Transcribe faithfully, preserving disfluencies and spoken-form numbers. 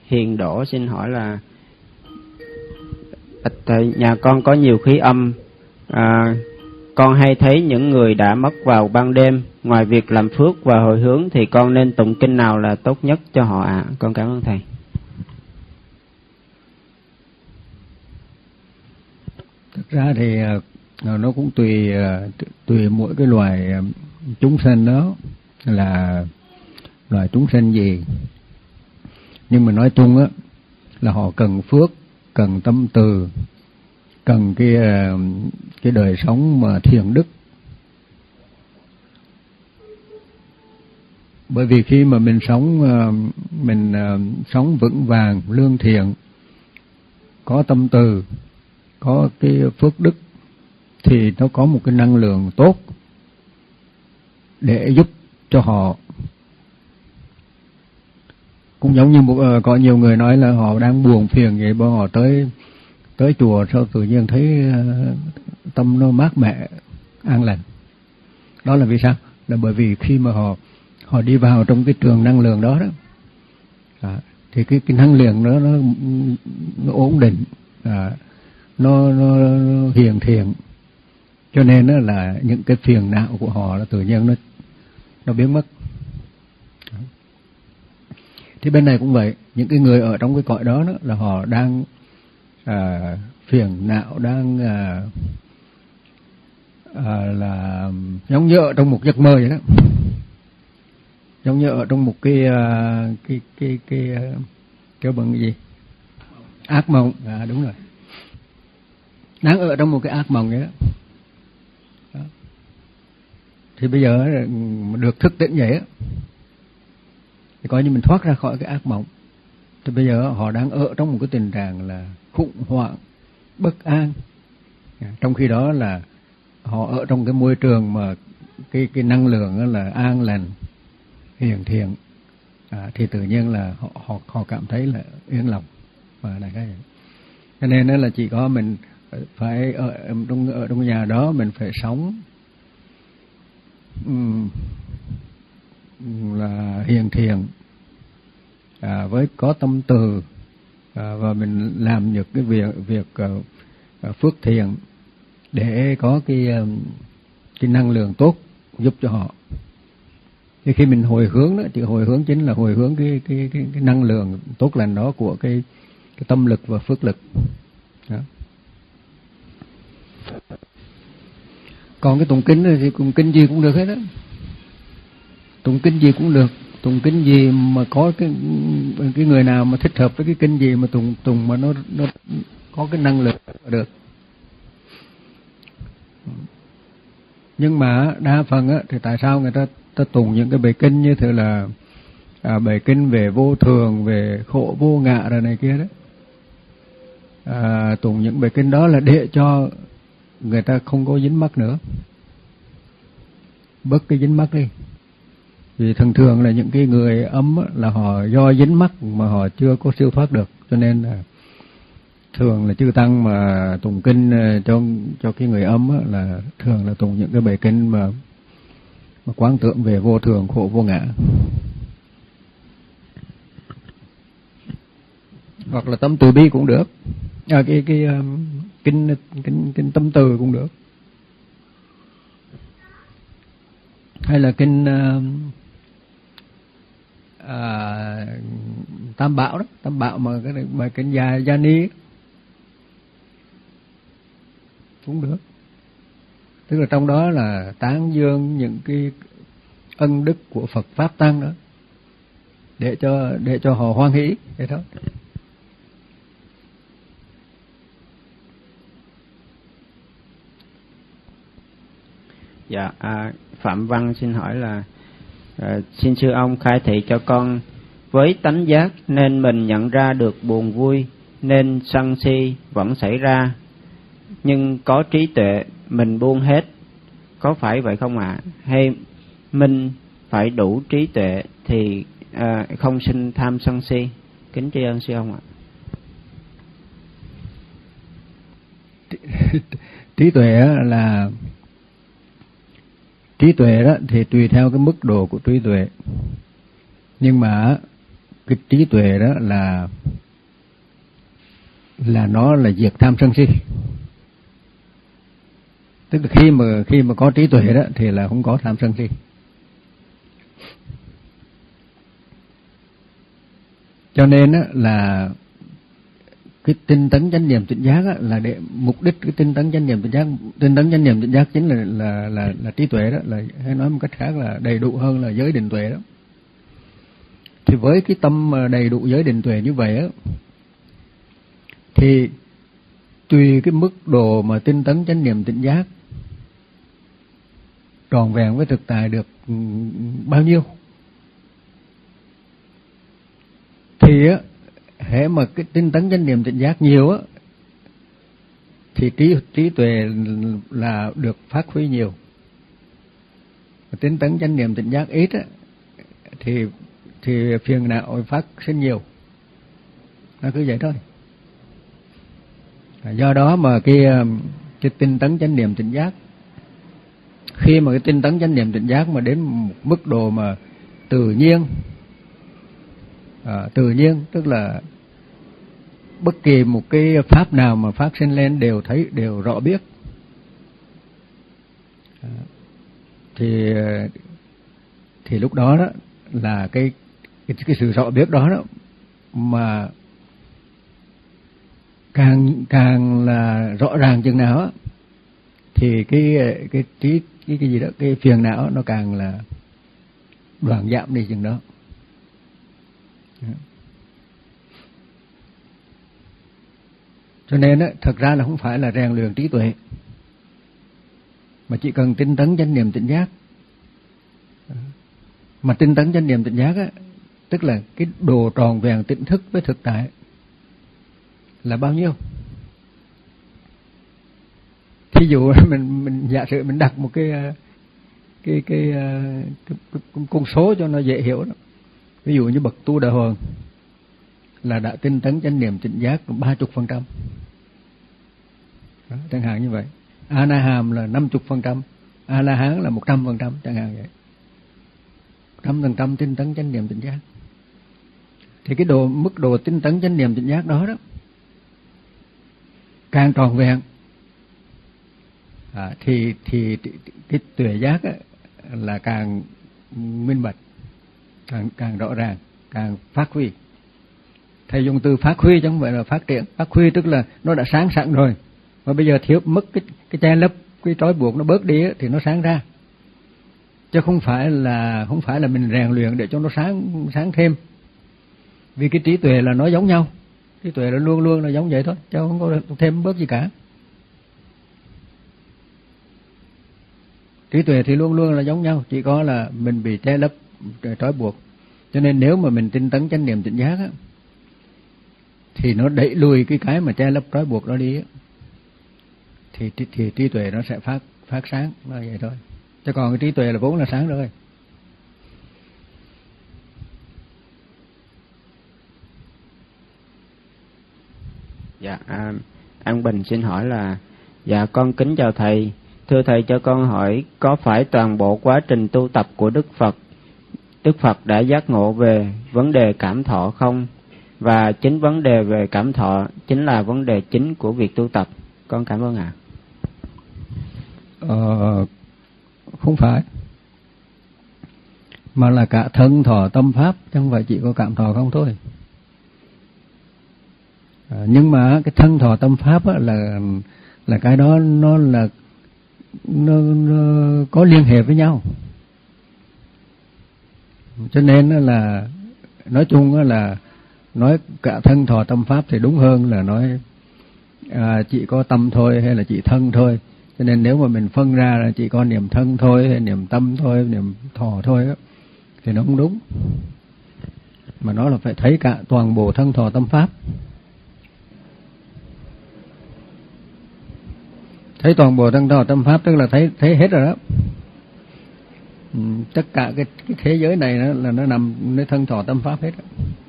Hiền Đỗ xin hỏi là thầy, nhà con có nhiều khí âm, à, con hay thấy những người đã mất vào ban đêm. Ngoài việc làm phước và hồi hướng thì con nên tụng kinh nào là tốt nhất cho họ ạ? À? Con cảm ơn thầy. Thực ra thì nó cũng tùy tùy mỗi cái loài chúng sinh đó là loài chúng sinh gì, nhưng mà nói chung á là họ cần phước, cần tâm từ, cần cái cái đời sống mà thiện đức. Bởi vì khi mà mình sống mình sống vững vàng, lương thiện, có tâm từ, có cái phước đức thì nó có một cái năng lượng tốt để giúp cho họ. Cũng giống như một, có nhiều người nói là họ đang buồn phiền vậy, bọn họ tới tới chùa sau tự nhiên thấy tâm nó mát mẻ, an lành. Đó là vì sao? Là bởi vì khi mà họ họ đi vào trong cái trường năng lượng đó đó, à, thì cái cái năng lượng đó nó nó ổn định, à, nó, nó nó hiền thiện, cho nên đó là những cái phiền não của họ là tự nhiên nó nó biến mất. Thì bên này cũng vậy, những cái người ở trong cái cõi đó, đó là họ đang à, phiền não, đang à, à, là giống như ở trong một giấc mơ vậy đó, giống như ở trong một cái à, cái cái cái cái bằng cái gì ác mộng. À đúng rồi, đang ở trong một cái ác mộng vậy đó. Đó. Thì bây giờ được thức tỉnh vậy á, thì coi như mình thoát ra khỏi cái ác mộng. Thì bây giờ họ đang ở trong một cái tình trạng là khủng hoảng, bất an. Trong khi đó là họ ở trong cái môi trường mà cái cái năng lượng là an lành, hiền thiện, à, thì tự nhiên là họ họ họ cảm thấy là yên lòng và đại cái. Cho nên đó là chỉ có mình phải ở trong ở trong nhà đó mình phải sống um, là hiền thiện, à, với có tâm từ, à, và mình làm những cái việc việc uh, phước thiện để có cái cái năng lượng tốt giúp cho họ. Thì khi mình hồi hướng đó, thì hồi hướng chính là hồi hướng cái cái cái, cái năng lượng tốt lành đó của cái cái tâm lực và phước lực. Đó. Còn cái tụng kinh thì tụng kinh gì cũng được hết đó. Tụng kinh gì cũng được, tụng kinh gì mà có cái cái người nào mà thích hợp với cái kinh gì mà tụng tụng mà nó nó có cái năng lực được. Nhưng mà đa phần á thì tại sao người ta ta tụng những cái bài kinh như thế là à, bài kinh về vô thường, về khổ vô ngã rồi này kia đó. À, tụng những bài kinh đó là để cho người ta không có dính mắc nữa, bớt cái dính mắc đi. Vì thường thường là những cái người âm là họ do dính mắc mà họ chưa có siêu thoát được, cho nên là thường là chư tăng mà tụng kinh cho cho cái người âm là thường là tụng những cái bài kinh mà mà quán tưởng về vô thường, khổ vô ngã, hoặc là tâm từ bi cũng được, à, cái cái um, kinh kinh kinh tâm từ cũng được, hay là kinh uh, à, tam bảo đó, tam bảo mà cái bài kinh gia gia ni cũng được. Tức là trong đó là tán dương những cái ân đức của Phật pháp tăng đó, để cho để cho họ hoan hỷ vậy đó. Dạ, à, Phạm Văn xin hỏi là à, xin sư ông khai thị cho con, với tánh giác nên mình nhận ra được buồn vui nên sân si vẫn xảy ra, nhưng có trí tuệ mình buông hết, có phải vậy không ạ? À? Hay mình phải đủ trí tuệ thì à, không sinh tham sân si? Kính tri ân sư ông ạ. Trí tuệ là trí tuệ đó thì tùy theo cái mức độ của trí tuệ, nhưng mà cái trí tuệ đó là là nó là diệt tham sân si. Tức là khi mà khi mà có trí tuệ đó thì là không có tham sân si. Cho nên á, là cái tinh tấn chánh niệm tỉnh giác á, là để mục đích cái tinh tấn chánh niệm tỉnh giác, tinh tấn chánh niệm tỉnh giác chính là là là là trí tuệ đó, là hay nói một cách khác là đầy đủ hơn là giới định tuệ đó. Thì với cái tâm đầy đủ giới định tuệ như vậy á, thì tùy cái mức độ mà tinh tấn chánh niệm tỉnh giác tròn vẹn với thực tại được bao nhiêu, thì á, hễ mà cái tinh tấn chánh niệm tỉnh giác nhiều á, thì trí trí tuệ là được phát huy nhiều. Tinh tấn chánh niệm tỉnh giác ít á, thì thì phiền não phát sinh nhiều. Nó cứ vậy thôi. Do đó mà cái cái tinh tấn chánh niệm tỉnh giác, khi mà cái tinh tấn chánh niệm tỉnh giác mà đến một mức độ mà tự nhiên, à, tự nhiên tức là bất kỳ một cái pháp nào mà phát sinh lên đều thấy, đều rõ biết, à, thì thì lúc đó đó là cái cái, cái sự rõ biết đó đó mà càng càng là rõ ràng chừng nào á, thì cái cái trí cái cái gì đó, cái phiền não nó càng là đoạn giảm đi chừng đó. Cho nên á, thật ra là không phải là rèn luyện trí tuệ, mà chỉ cần tinh tấn chánh niệm tỉnh giác. Mà tinh tấn chánh niệm tỉnh giác á, tức là cái độ tròn vẹn tỉnh thức với thực tại là bao nhiêu. Thí dụ mình mình giả sử mình đặt một cái cái cái, cái, cái, cái con số cho nó dễ hiểu đó. Ví dụ như bậc tu đà hoàng là đã tinh tấn chánh niệm tỉnh giác ba chục phần trăm, chẳng hạn như vậy. A Na Hàm là năm chục phần trăm, A La Hán là một trăm phần trăm, chẳng hạn vậy. Trăm phần trăm tinh tấn chánh niệm tỉnh giác. Thì cái độ mức độ tinh tấn chánh niệm tỉnh giác đó đó càng tròn vẹn, à, thì thì cái tuệ giác á, là càng minh bạch, càng càng rõ ràng, càng phát huy. Thầy dùng từ phát huy chứ không phải là phát triển. Phát huy tức là nó đã sáng sẵn rồi, mà bây giờ thiếu mất cái cái che lấp, cái trói buộc nó bớt đi á, thì nó sáng ra. Chứ không phải là không phải là mình rèn luyện để cho nó sáng sáng thêm. Vì cái trí tuệ là nó giống nhau, trí tuệ là luôn luôn là giống vậy thôi, chứ không có thêm bớt gì cả. Trí tuệ thì luôn luôn là giống nhau, chỉ có là mình bị che lấp, trói buộc. Cho nên nếu mà mình tinh tấn chánh niệm tỉnh giác á, thì nó đẩy lùi cái cái mà che lấp trói buộc đó đi á, thì, thì, thì trí tuệ nó sẽ phát phát sáng, nó vậy thôi. Chứ còn cái trí tuệ là vốn là sáng rồi. Dạ, à, An Bình xin hỏi là, dạ con kính chào thầy, thưa thầy cho con hỏi có phải toàn bộ quá trình tu tập của Đức Phật, Đức Phật đã giác ngộ về vấn đề cảm thọ không? Và chính vấn đề về cảm thọ chính là vấn đề chính của việc tu tập. Con cảm ơn ạ. À. Ờ, không phải, mà là cả thân thọ tâm pháp, chứ không phải chỉ có cảm thọ không thôi. À, nhưng mà cái thân thọ tâm pháp á, là là cái đó nó là nó, nó có liên hệ với nhau. Cho nên là nói chung là nói cả thân thọ tâm pháp thì đúng hơn là nói à, chỉ có tâm thôi hay là chỉ thân thôi. Cho nên nếu mà mình phân ra là chỉ có niệm thân thôi hay niệm tâm thôi, niệm thọ thôi đó, thì nó không đúng. Mà nó là phải thấy cả toàn bộ thân thọ tâm pháp. Thấy toàn bộ thân thọ tâm pháp tức là thấy thấy hết rồi đó. Ừ, tất cả cái, cái thế giới này đó là nó nằm nơi thân thọ tâm pháp hết đó.